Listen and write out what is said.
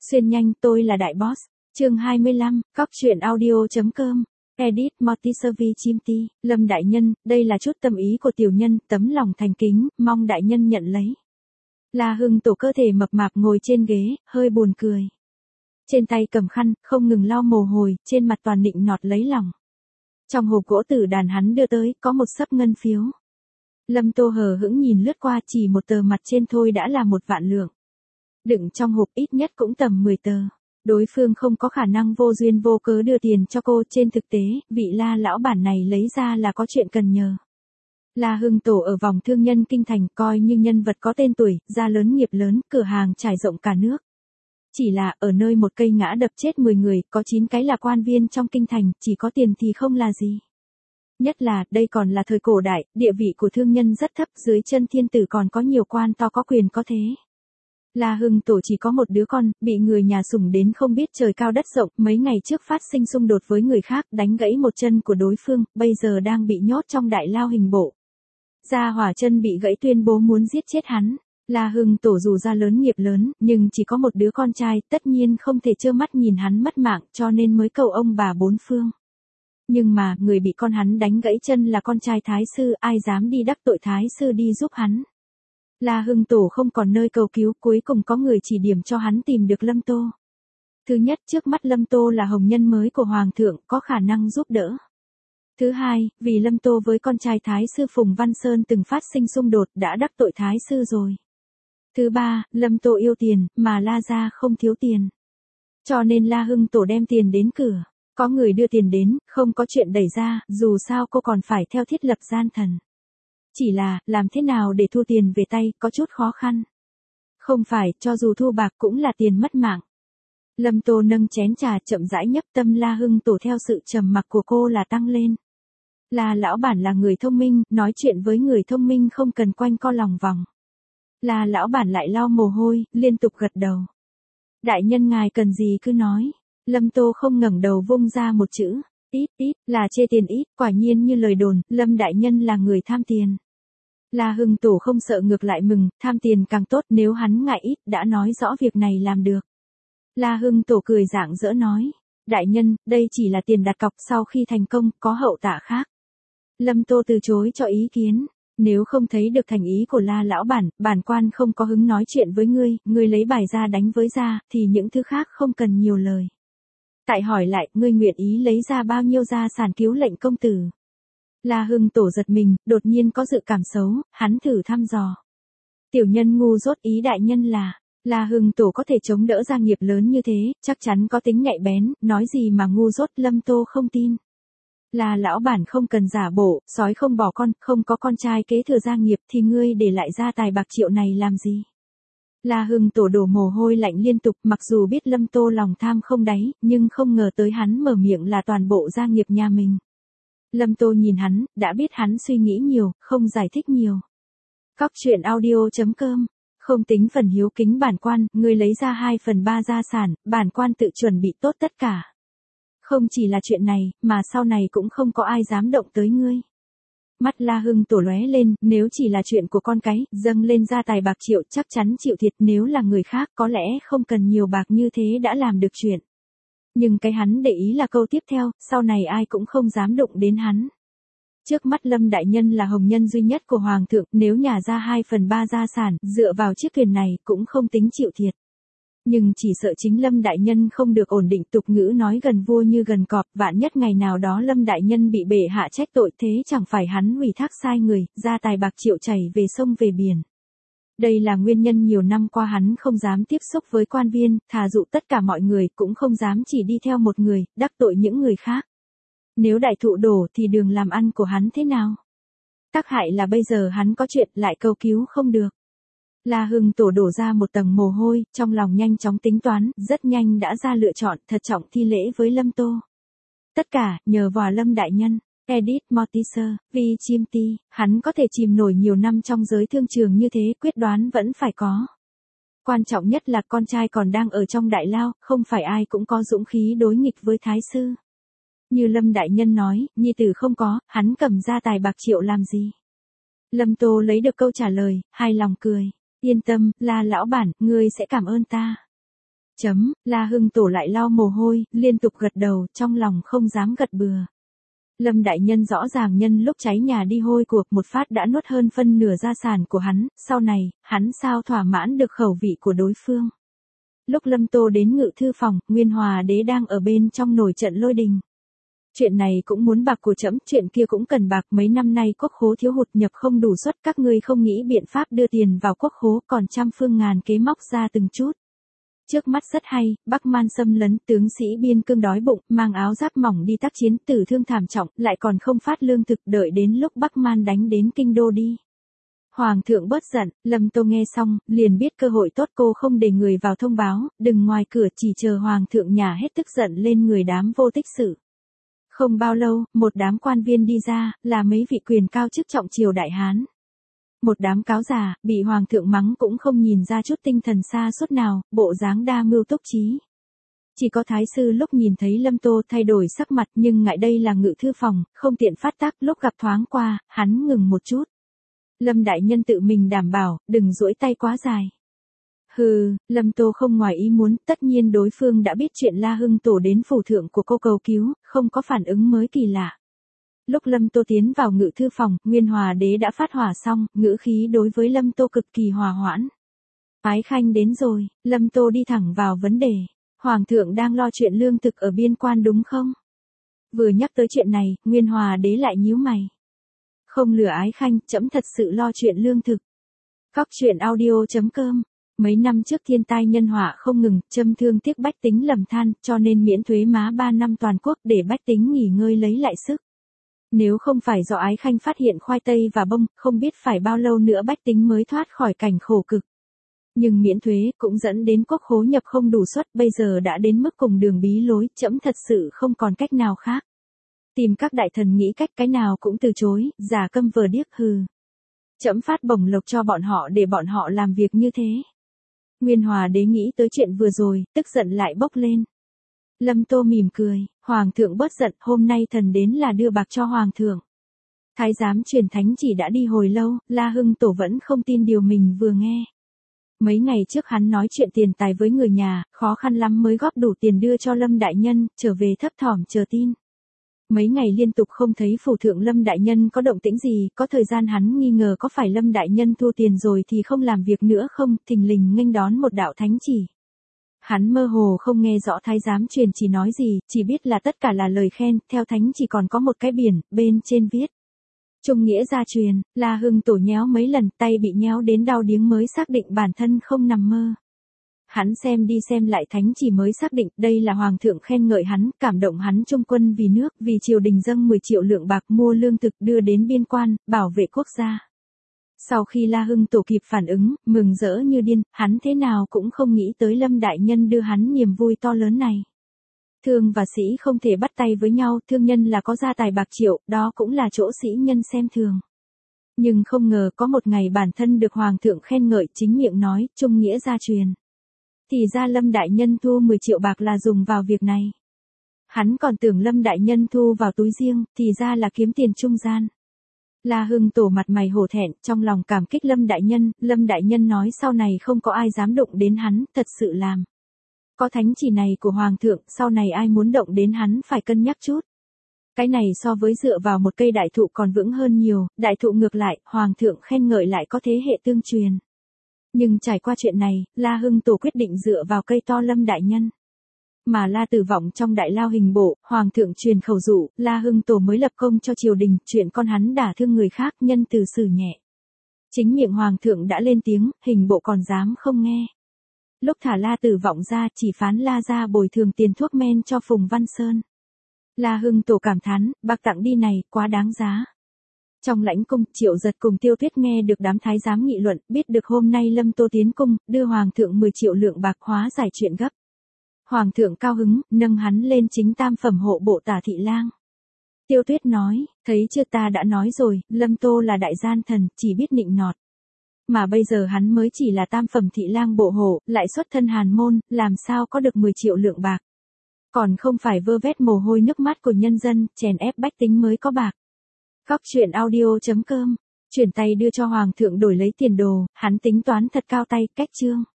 Xuyên nhanh, tôi là đại boss. Chương 25, Cóc truyện audio.com. Edit Motiservi Chimti, Lâm đại nhân, đây là chút tâm ý của tiểu nhân, tấm lòng thành kính, mong đại nhân nhận lấy. La Hưng Tổ cơ thể mập mạp ngồi trên ghế, hơi buồn cười. Trên tay cầm khăn, không ngừng lau mồ hôi, trên mặt toàn nịnh nọt lấy lòng. Trong hộp gỗ tử đàn hắn đưa tới, có một xấp ngân phiếu. Lâm Tô hờ hững nhìn lướt qua, chỉ một tờ mặt trên thôi đã là 1.000.000 lượng. Đựng trong hộp ít nhất cũng tầm 10 tờ. Đối phương không có khả năng vô duyên vô cớ đưa tiền cho cô, trên thực tế, vị La lão bản này lấy ra là có chuyện cần nhờ. La Hưng Tổ ở vòng thương nhân kinh thành coi như nhân vật có tên tuổi, gia lớn nghiệp lớn, cửa hàng trải rộng cả nước. Chỉ là ở nơi một cây ngã đập chết 10 người, có 9 cái là quan viên trong kinh thành, chỉ có tiền thì không là gì. Nhất là, đây còn là thời cổ đại, địa vị của thương nhân rất thấp, dưới chân thiên tử còn có nhiều quan to có quyền có thế. La Hưng Tổ chỉ có một đứa con, bị người nhà sủng đến không biết trời cao đất rộng, mấy ngày trước phát sinh xung đột với người khác, đánh gãy một chân của đối phương, bây giờ đang bị nhốt trong đại lao hình bộ. Gia hỏa chân bị gãy tuyên bố muốn giết chết hắn. La Hưng Tổ dù gia lớn nghiệp lớn, nhưng chỉ có một đứa con trai, tất nhiên không thể trơ mắt nhìn hắn mất mạng, cho nên mới cầu ông bà bốn phương. Nhưng mà, người bị con hắn đánh gãy chân là con trai thái sư, ai dám đi đắc tội thái sư đi giúp hắn. La Hưng Tổ không còn nơi cầu cứu, cuối cùng có người chỉ điểm cho hắn tìm được Lâm Tô. Thứ nhất, trước mắt Lâm Tô là hồng nhân mới của Hoàng thượng, có khả năng giúp đỡ. Thứ hai, vì Lâm Tô với con trai thái sư Phùng Văn Sơn từng phát sinh xung đột, đã đắc tội thái sư rồi. Thứ ba, Lâm Tô yêu tiền, mà La gia không thiếu tiền. Cho nên La Hưng Tổ đem tiền đến cửa. Có người đưa tiền đến, không có chuyện đẩy ra, dù sao cô còn phải theo thiết lập gian thần. Chỉ là, làm thế nào để thu tiền về tay, có chút khó khăn. Không phải, cho dù thu bạc cũng là tiền mất mạng. Lâm Tô nâng chén trà chậm rãi nhấp, tâm La Hưng Tổ theo sự trầm mặc của cô là tăng lên. La lão bản là người thông minh, nói chuyện với người thông minh không cần quanh co lòng vòng. La lão bản lại lau mồ hôi, liên tục gật đầu. Đại nhân ngài cần gì cứ nói. Lâm Tô không ngẩng đầu vung ra một chữ. Ít, là chê tiền ít, quả nhiên như lời đồn, Lâm đại nhân là người tham tiền. La Hưng Tổ không sợ, ngược lại mừng, tham tiền càng tốt, nếu hắn ngại ít, đã nói rõ việc này làm được. La Hưng Tổ cười rạng rỡ nói, đại nhân, đây chỉ là tiền đặt cọc, sau khi thành công, có hậu tạ khác. Lâm Tô từ chối cho ý kiến, nếu không thấy được thành ý của La lão bản, bản quan không có hứng nói chuyện với ngươi lấy bài ra đánh với ra, thì những thứ khác không cần nhiều lời. Tại hỏi lại, ngươi nguyện ý lấy ra bao nhiêu gia sản cứu lệnh công tử? La Hưng Tổ giật mình, đột nhiên có dự cảm xấu, hắn thử thăm dò. Tiểu nhân ngu dốt, ý đại nhân là, La Hưng Tổ có thể chống đỡ gia nghiệp lớn như thế, chắc chắn có tính nhạy bén, nói gì mà ngu dốt, Lâm Tô không tin. La lão bản không cần giả bộ, sói không bỏ con, không có con trai kế thừa gia nghiệp thì ngươi để lại gia tài bạc triệu này làm gì? La Hưng Tổ đổ mồ hôi lạnh liên tục, mặc dù biết Lâm Tô lòng tham không đáy, nhưng không ngờ tới hắn mở miệng là toàn bộ gia nghiệp nhà mình. Lâm Tô nhìn hắn, đã biết hắn suy nghĩ nhiều, không giải thích nhiều. Cóc truyện audio.com. Không tính phần hiếu kính bản quan, ngươi lấy ra 2/3 gia sản, bản quan tự chuẩn bị tốt tất cả. Không chỉ là chuyện này, mà sau này cũng không có ai dám động tới ngươi. Mắt La Hưng Tổ lóe lên, nếu chỉ là chuyện của con cái, dâng lên gia tài bạc triệu chắc chắn chịu thiệt, nếu là người khác có lẽ không cần nhiều bạc như thế đã làm được chuyện. Nhưng cái hắn để ý là câu tiếp theo, sau này ai cũng không dám đụng đến hắn. Trước mắt Lâm đại nhân là hồng nhân duy nhất của Hoàng thượng, nếu nhả ra 2/3 gia sản, dựa vào chiếc thuyền này cũng không tính chịu thiệt. Nhưng chỉ sợ chính Lâm đại nhân không được ổn định, tục ngữ nói gần vua như gần cọp, vạn nhất ngày nào đó Lâm đại nhân bị bệ hạ trách tội, thế chẳng phải hắn ủy thác sai người, gia tài bạc triệu chảy về sông về biển. Đây là nguyên nhân nhiều năm qua hắn không dám tiếp xúc với quan viên, thà dụ tất cả mọi người, cũng không dám chỉ đi theo một người, đắc tội những người khác. Nếu đại thụ đổ thì đường làm ăn của hắn thế nào? Tác hại là bây giờ hắn có chuyện lại cầu cứu không được. La Hưng Tổ đổ ra một tầng mồ hôi, trong lòng nhanh chóng tính toán, rất nhanh đã ra lựa chọn, thật trọng thi lễ với Lâm Tô. Tất cả, nhờ vào Lâm đại nhân. Edit Motiser, Vi Chimti, hắn có thể chìm nổi nhiều năm trong giới thương trường như thế, quyết đoán vẫn phải có. Quan trọng nhất là con trai còn đang ở trong đại lao, không phải ai cũng có dũng khí đối nghịch với thái sư. Như Lâm đại nhân nói, nhi tử không có, hắn cầm gia tài bạc triệu làm gì? Lâm Tô lấy được câu trả lời, hài lòng cười. Yên tâm, La lão bản, ngươi sẽ cảm ơn ta. La Hưng Tổ lại lau mồ hôi, liên tục gật đầu, trong lòng không dám gật bừa. Lâm đại nhân rõ ràng nhân lúc cháy nhà đi hôi cuộc một phát đã nuốt hơn phân nửa gia sản của hắn, sau này, hắn sao thỏa mãn được khẩu vị của đối phương. Lúc Lâm Tô đến ngự thư phòng, Nguyên Hòa đế đang ở bên trong nổi trận lôi đình. Chuyện này cũng muốn bạc của trẫm, chuyện kia cũng cần bạc, mấy năm nay quốc khố thiếu hụt nhập không đủ suất, các ngươi không nghĩ biện pháp đưa tiền vào quốc khố, còn trăm phương ngàn kế móc ra từng chút. Trước mắt rất hay, Bắc Man xâm lấn, tướng sĩ biên cương đói bụng, mang áo giáp mỏng đi tác chiến, tử thương thảm trọng, lại còn không phát lương thực, đợi đến lúc Bắc Man đánh đến kinh đô đi. Hoàng thượng bớt giận, Lâm Tô nghe xong, liền biết cơ hội tốt, cô không để người vào thông báo, đừng ngoài cửa, chỉ chờ Hoàng thượng nhà hết tức giận lên người đám vô tích sự. Không bao lâu, một đám quan viên đi ra, là mấy vị quyền cao chức trọng triều đại Hán. Một đám cáo già, bị Hoàng thượng mắng cũng không nhìn ra chút tinh thần xa suốt nào, bộ dáng đa mưu túc trí. Chỉ có thái sư lúc nhìn thấy Lâm Tô thay đổi sắc mặt, nhưng ngại đây là ngự thư phòng, không tiện phát tác, lúc gặp thoáng qua, hắn ngừng một chút. Lâm đại nhân tự mình đảm bảo, đừng duỗi tay quá dài. Hừ, Lâm Tô không ngoài ý muốn, tất nhiên đối phương đã biết chuyện La Hưng Tổ đến phủ thượng của cô cầu cứu, không có phản ứng mới kỳ lạ. Lúc Lâm Tô tiến vào ngự thư phòng, Nguyên Hòa đế đã phát hỏa xong, ngữ khí đối với Lâm Tô cực kỳ hòa hoãn. Ái khanh đến rồi, Lâm Tô đi thẳng vào vấn đề. Hoàng thượng đang lo chuyện lương thực ở biên quan đúng không? Vừa nhắc tới chuyện này, Nguyên Hòa đế lại nhíu mày. Không lừa ái khanh, trẫm thật sự lo chuyện lương thực. Cóc truyện audio.com. Mấy năm trước thiên tai nhân họa không ngừng, châm thương tiếc bách tính lầm than, cho nên miễn thuế má 3 năm toàn quốc để bách tính nghỉ ngơi lấy lại sức. Nếu không phải do ái khanh phát hiện khoai tây và bông, không biết phải bao lâu nữa bách tính mới thoát khỏi cảnh khổ cực. Nhưng miễn thuế cũng dẫn đến quốc khố nhập không đủ suất, bây giờ đã đến mức cùng đường bí lối, trẫm thật sự không còn cách nào khác. Tìm các đại thần nghĩ cách cái nào cũng từ chối, giả câm vờ điếc hừ. Trẫm phát bổng lộc cho bọn họ để bọn họ làm việc như thế. Nguyên Hòa đế nghĩ tới chuyện vừa rồi, tức giận lại bốc lên. Lâm Tô mỉm cười, Hoàng thượng bớt giận, hôm nay thần đến là đưa bạc cho Hoàng thượng. Thái giám truyền thánh chỉ đã đi hồi lâu, La Hưng Tổ vẫn không tin điều mình vừa nghe. Mấy ngày trước hắn nói chuyện tiền tài với người nhà, khó khăn lắm mới góp đủ tiền đưa cho Lâm đại nhân, trở về thấp thỏm chờ tin. Mấy ngày liên tục không thấy phủ thượng Lâm đại nhân có động tĩnh gì, có thời gian hắn nghi ngờ có phải Lâm đại nhân thu tiền rồi thì không làm việc nữa không, thình lình nghênh đón một đạo thánh chỉ. Hắn mơ hồ không nghe rõ thái giám truyền chỉ nói gì, chỉ biết là tất cả là lời khen, theo thánh chỉ còn có một cái biển, bên trên viết. Trung nghĩa gia truyền, La Hưng Tổ nhéo mấy lần, tay bị nhéo đến đau điếng mới xác định bản thân không nằm mơ. Hắn xem đi xem lại thánh chỉ mới xác định đây là Hoàng thượng khen ngợi hắn, cảm động hắn trung quân vì nước, vì triều đình dâng 10 triệu lượng bạc mua lương thực đưa đến biên quan, bảo vệ quốc gia. Sau khi La Hưng Tổ kịp phản ứng, mừng rỡ như điên, hắn thế nào cũng không nghĩ tới Lâm đại nhân đưa hắn niềm vui to lớn này. Thương và sĩ không thể bắt tay với nhau, thương nhân là có gia tài bạc triệu, đó cũng là chỗ sĩ nhân xem thường. Nhưng không ngờ có một ngày bản thân được Hoàng thượng khen ngợi, chính miệng nói, trung nghĩa gia truyền. Thì ra Lâm đại nhân thu 10 triệu bạc là dùng vào việc này. Hắn còn tưởng Lâm đại nhân thu vào túi riêng, thì ra là kiếm tiền trung gian. La Hưng Tổ mặt mày hổ thẹn, trong lòng cảm kích Lâm đại nhân nói sau này không có ai dám động đến hắn, thật sự làm. Có thánh chỉ này của Hoàng thượng, sau này ai muốn động đến hắn phải cân nhắc chút. Cái này so với dựa vào một cây đại thụ còn vững hơn nhiều, đại thụ ngược lại, Hoàng thượng khen ngợi lại có thế hệ tương truyền. Nhưng trải qua chuyện này, La Hưng Tổ quyết định dựa vào cây to Lâm đại nhân. Mà La Tử Vọng trong đại lao hình bộ, Hoàng thượng truyền khẩu dụ, La Hưng Tổ mới lập công cho triều đình, chuyện con hắn đả thương người khác, nhân từ xử nhẹ. Chính miệng Hoàng thượng đã lên tiếng, hình bộ còn dám không nghe. Lúc thả La Tử Vọng ra, chỉ phán La gia bồi thường tiền thuốc men cho Phùng Văn Sơn. La Hưng Tổ cảm thán, bạc tặng đi này, quá đáng giá. Trong lãnh cung, Triệu Giật cùng Tiêu Tuyết nghe được đám thái giám nghị luận, biết được hôm nay Lâm Tô tiến cung, đưa Hoàng thượng 10 triệu lượng bạc hóa giải chuyện gấp. Hoàng thượng cao hứng, nâng hắn lên chính tam phẩm hộ bộ tả thị lang. Tiêu Tuyết nói, thấy chưa, ta đã nói rồi, Lâm Tô là đại gian thần, chỉ biết nịnh nọt. Mà bây giờ hắn mới chỉ là tam phẩm thị lang bộ hộ, lại xuất thân hàn môn, làm sao có được 10 triệu lượng bạc. Còn không phải vơ vét mồ hôi nước mắt của nhân dân, chèn ép bách tính mới có bạc. Cóc truyện audio.com, chuyển tay đưa cho Hoàng thượng đổi lấy tiền đồ, hắn tính toán thật cao tay, cách chương.